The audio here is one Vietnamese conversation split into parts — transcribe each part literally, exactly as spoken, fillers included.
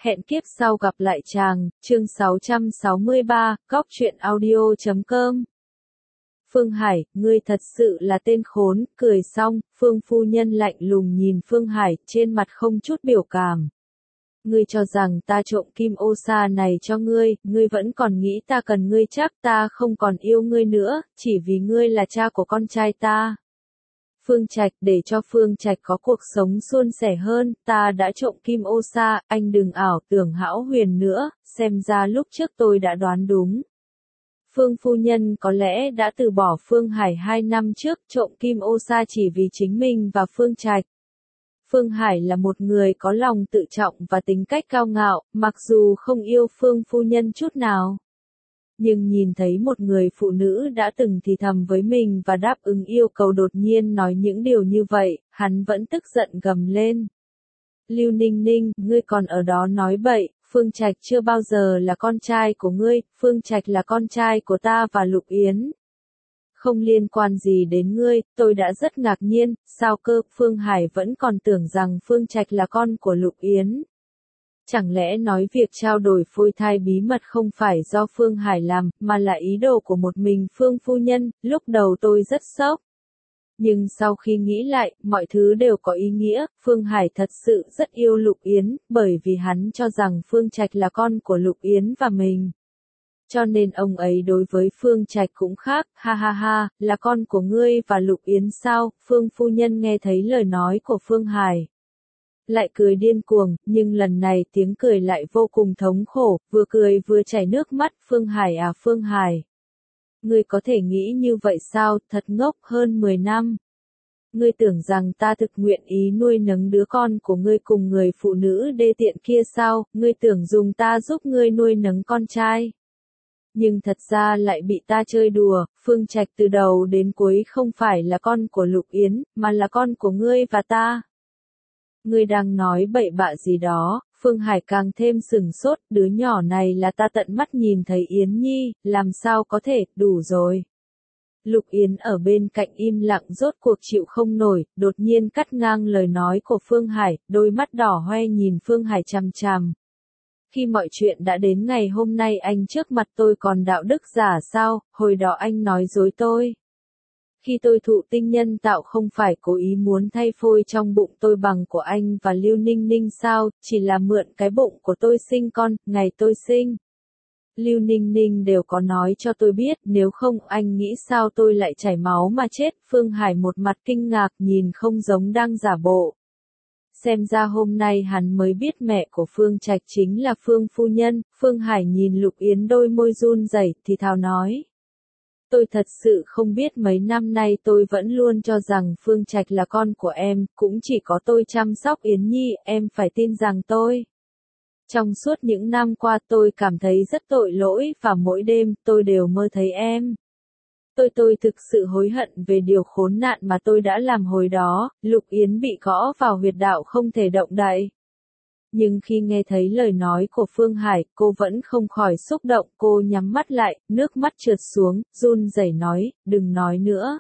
Hẹn kiếp sau gặp lại chàng, chương sáu trăm sáu mươi ba, góc truyện audio chấm com. Phương Hải, ngươi thật sự là tên khốn, cười xong, Phương phu nhân lạnh lùng nhìn Phương Hải, trên mặt không chút biểu cảm. Ngươi cho rằng ta trộm kim ô sa này cho ngươi, ngươi vẫn còn nghĩ ta cần ngươi chắc ta không còn yêu ngươi nữa, chỉ vì ngươi là cha của con trai ta. Phương Trạch, để cho Phương Trạch có cuộc sống suôn sẻ hơn, ta đã trộm kim ô sa, anh đừng ảo tưởng hão huyền nữa, xem ra lúc trước tôi đã đoán đúng. Phương phu nhân có lẽ đã từ bỏ Phương Hải hai năm trước, trộm kim ô sa chỉ vì chính mình và Phương Trạch. Phương Hải là một người có lòng tự trọng và tính cách cao ngạo, mặc dù không yêu Phương phu nhân chút nào. Nhưng nhìn thấy một người phụ nữ đã từng thì thầm với mình và đáp ứng yêu cầu đột nhiên nói những điều như vậy, hắn vẫn tức giận gầm lên. Lưu Ninh Ninh, ngươi còn ở đó nói bậy, Phương Trạch chưa bao giờ là con trai của ngươi, Phương Trạch là con trai của ta và Lục Yến. Không liên quan gì đến ngươi, tôi đã rất ngạc nhiên, sao cơ, Phương Hải vẫn còn tưởng rằng Phương Trạch là con của Lục Yến. Chẳng lẽ nói việc trao đổi phôi thai bí mật không phải do Phương Hải làm, mà là ý đồ của một mình Phương phu nhân, lúc đầu tôi rất sốc. Nhưng sau khi nghĩ lại, mọi thứ đều có ý nghĩa, Phương Hải thật sự rất yêu Lục Yến, bởi vì hắn cho rằng Phương Trạch là con của Lục Yến và mình. Cho nên ông ấy đối với Phương Trạch cũng khác, ha ha ha, là con của ngươi và Lục Yến sao, Phương phu nhân nghe thấy lời nói của Phương Hải. Lại cười điên cuồng, nhưng lần này tiếng cười lại vô cùng thống khổ, vừa cười vừa chảy nước mắt, Phương Hải à Phương Hải. Ngươi có thể nghĩ như vậy sao, thật ngốc, hơn mười năm. Ngươi tưởng rằng ta thực nguyện ý nuôi nấng đứa con của ngươi cùng người phụ nữ đê tiện kia sao, ngươi tưởng dùng ta giúp ngươi nuôi nấng con trai. Nhưng thật ra lại bị ta chơi đùa, Phương Trạch từ đầu đến cuối không phải là con của Lục Yến, mà là con của ngươi và ta. Ngươi đang nói bậy bạ gì đó, Phương Hải càng thêm sửng sốt, đứa nhỏ này là ta tận mắt nhìn thấy Yến Nhi, làm sao có thể, đủ rồi. Lục Yến ở bên cạnh im lặng rốt cuộc chịu không nổi, đột nhiên cắt ngang lời nói của Phương Hải, đôi mắt đỏ hoe nhìn Phương Hải chằm chằm. Khi mọi chuyện đã đến ngày hôm nay anh trước mặt tôi còn đạo đức giả sao, hồi đó anh nói dối tôi. Khi tôi thụ tinh nhân tạo không phải cố ý muốn thay phôi trong bụng tôi bằng của anh và Lưu Ninh Ninh sao, chỉ là mượn cái bụng của tôi sinh con, ngày tôi sinh. Lưu Ninh Ninh đều có nói cho tôi biết, nếu không anh nghĩ sao tôi lại chảy máu mà chết, Phương Hải một mặt kinh ngạc nhìn không giống đang giả bộ. Xem ra hôm nay hắn mới biết mẹ của Phương Trạch chính là Phương phu nhân, Phương Hải nhìn Lục Yến đôi môi run rẩy thì thào nói. Tôi thật sự không biết mấy năm nay tôi vẫn luôn cho rằng Phương Trạch là con của em, cũng chỉ có tôi chăm sóc Yến Nhi, em phải tin rằng tôi. Trong suốt những năm qua tôi cảm thấy rất tội lỗi và mỗi đêm tôi đều mơ thấy em. Tôi tôi thực sự hối hận về điều khốn nạn mà tôi đã làm hồi đó, Lục Yến bị gõ vào huyệt đạo không thể động đậy. Nhưng khi nghe thấy lời nói của Phương Hải, cô vẫn không khỏi xúc động, cô nhắm mắt lại, nước mắt trượt xuống, run rẩy nói, đừng nói nữa.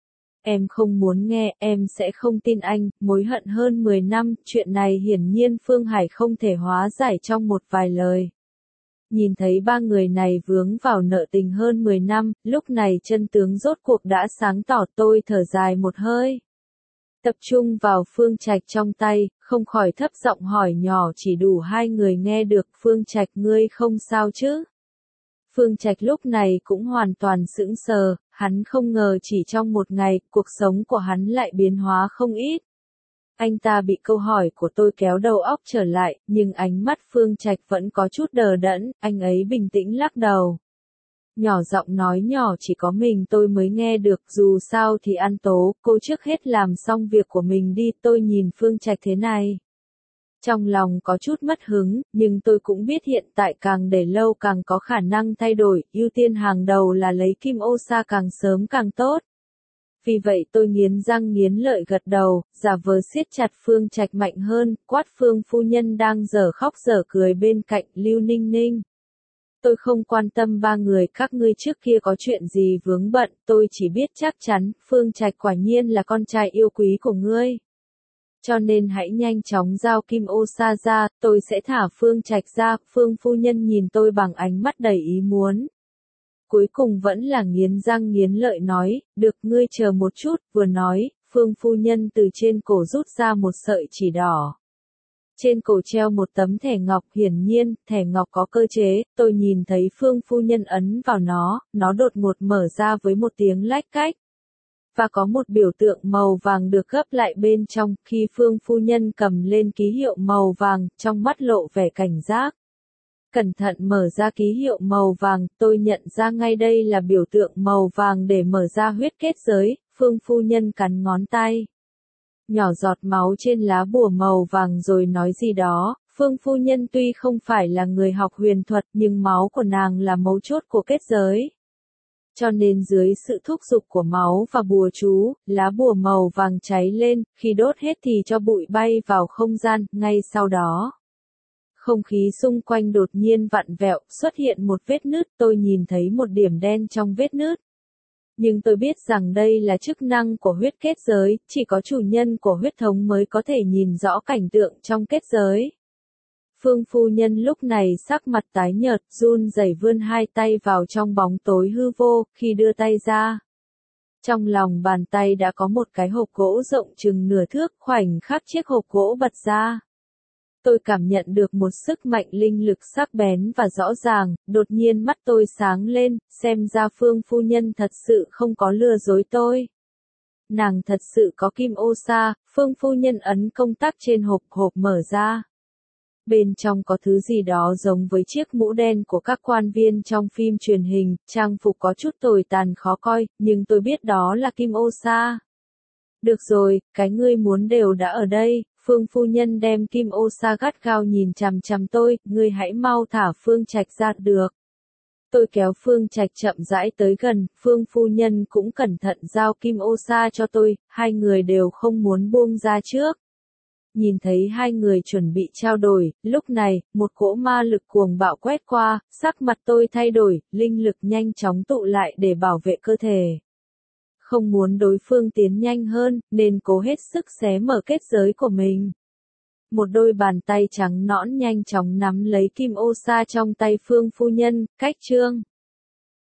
Em không muốn nghe, em sẽ không tin anh, mối hận hơn mười năm, chuyện này hiển nhiên Phương Hải không thể hóa giải trong một vài lời. Nhìn thấy ba người này vướng vào nợ tình hơn mười năm, lúc này chân tướng rốt cuộc đã sáng tỏ, tôi thở dài một hơi. Tập trung vào Phương Trạch trong tay, không khỏi thấp giọng hỏi nhỏ chỉ đủ hai người nghe được, Phương Trạch ngươi không sao chứ? Phương Trạch lúc này cũng hoàn toàn sững sờ, hắn không ngờ chỉ trong một ngày, cuộc sống của hắn lại biến hóa không ít. Anh ta bị câu hỏi của tôi kéo đầu óc trở lại, nhưng ánh mắt Phương Trạch vẫn có chút đờ đẫn, anh ấy bình tĩnh lắc đầu. Nhỏ giọng nói nhỏ chỉ có mình tôi mới nghe được, dù sao thì An Tố, cô trước hết làm xong việc của mình đi, tôi nhìn Phương Trạch thế này. Trong lòng có chút mất hứng, nhưng tôi cũng biết hiện tại càng để lâu càng có khả năng thay đổi, ưu tiên hàng đầu là lấy kim ô sa càng sớm càng tốt. Vì vậy tôi nghiến răng nghiến lợi gật đầu, giả vờ siết chặt Phương Trạch mạnh hơn, quát Phương phu nhân đang dở khóc dở cười bên cạnh Lưu Ninh Ninh. Tôi không quan tâm ba người các ngươi trước kia có chuyện gì vướng bận, tôi chỉ biết chắc chắn, Phương Trạch quả nhiên là con trai yêu quý của ngươi. Cho nên hãy nhanh chóng giao Kim Ô Sa ra, tôi sẽ thả Phương Trạch ra. Phương phu nhân nhìn tôi bằng ánh mắt đầy ý muốn. Cuối cùng vẫn là nghiến răng nghiến lợi nói, được ngươi chờ một chút, vừa nói, Phương phu nhân từ trên cổ rút ra một sợi chỉ đỏ. Trên cổ treo một tấm thẻ ngọc, hiển nhiên, thẻ ngọc có cơ chế, tôi nhìn thấy Phương phu nhân ấn vào nó, nó đột ngột mở ra với một tiếng lách cách. Và có một biểu tượng màu vàng được gấp lại bên trong, khi Phương phu nhân cầm lên ký hiệu màu vàng, trong mắt lộ vẻ cảnh giác. Cẩn thận mở ra ký hiệu màu vàng, tôi nhận ra ngay đây là biểu tượng màu vàng để mở ra huyết kết giới. Phương phu nhân cắn ngón tay. Nhỏ giọt máu trên lá bùa màu vàng rồi nói gì đó. Phương phu nhân tuy không phải là người học huyền thuật nhưng máu của nàng là mấu chốt của kết giới. Cho nên dưới sự thúc giục của máu và bùa chú, lá bùa màu vàng cháy lên, khi đốt hết thì cho bụi bay vào không gian, ngay sau đó. Không khí xung quanh đột nhiên vặn vẹo, xuất hiện một vết nứt, tôi nhìn thấy một điểm đen trong vết nứt. Nhưng tôi biết rằng đây là chức năng của huyết kết giới, chỉ có chủ nhân của huyết thống mới có thể nhìn rõ cảnh tượng trong kết giới. Phương phu nhân lúc này sắc mặt tái nhợt, run rẩy vươn hai tay vào trong bóng tối hư vô, khi đưa tay ra. Trong lòng bàn tay đã có một cái hộp gỗ rộng chừng nửa thước, khoảnh khắc chiếc hộp gỗ bật ra. Tôi cảm nhận được một sức mạnh linh lực sắc bén và rõ ràng, đột nhiên mắt tôi sáng lên, xem ra Phương phu nhân thật sự không có lừa dối tôi. Nàng thật sự có Kim Ô Sa. Phương phu nhân ấn công tắc trên hộp, hộp mở ra. Bên trong có thứ gì đó giống với chiếc mũ đen của các quan viên trong phim truyền hình, trang phục có chút tồi tàn khó coi, nhưng tôi biết đó là Kim Ô Sa. Được rồi, cái ngươi muốn đều đã ở đây. Phương phu nhân đem Kim Ô Sa gắt gao nhìn chằm chằm tôi, ngươi hãy mau thả Phương Trạch ra được. Tôi kéo Phương Trạch chậm rãi tới gần, Phương phu nhân cũng cẩn thận giao Kim Ô Sa cho tôi, hai người đều không muốn buông ra trước. Nhìn thấy hai người chuẩn bị trao đổi, lúc này, một cỗ ma lực cuồng bạo quét qua, sắc mặt tôi thay đổi, linh lực nhanh chóng tụ lại để bảo vệ cơ thể. Không muốn đối phương tiến nhanh hơn, nên cố hết sức xé mở kết giới của mình. Một đôi bàn tay trắng nõn nhanh chóng nắm lấy Kim Ô Sa trong tay Phương phu nhân, cách chương.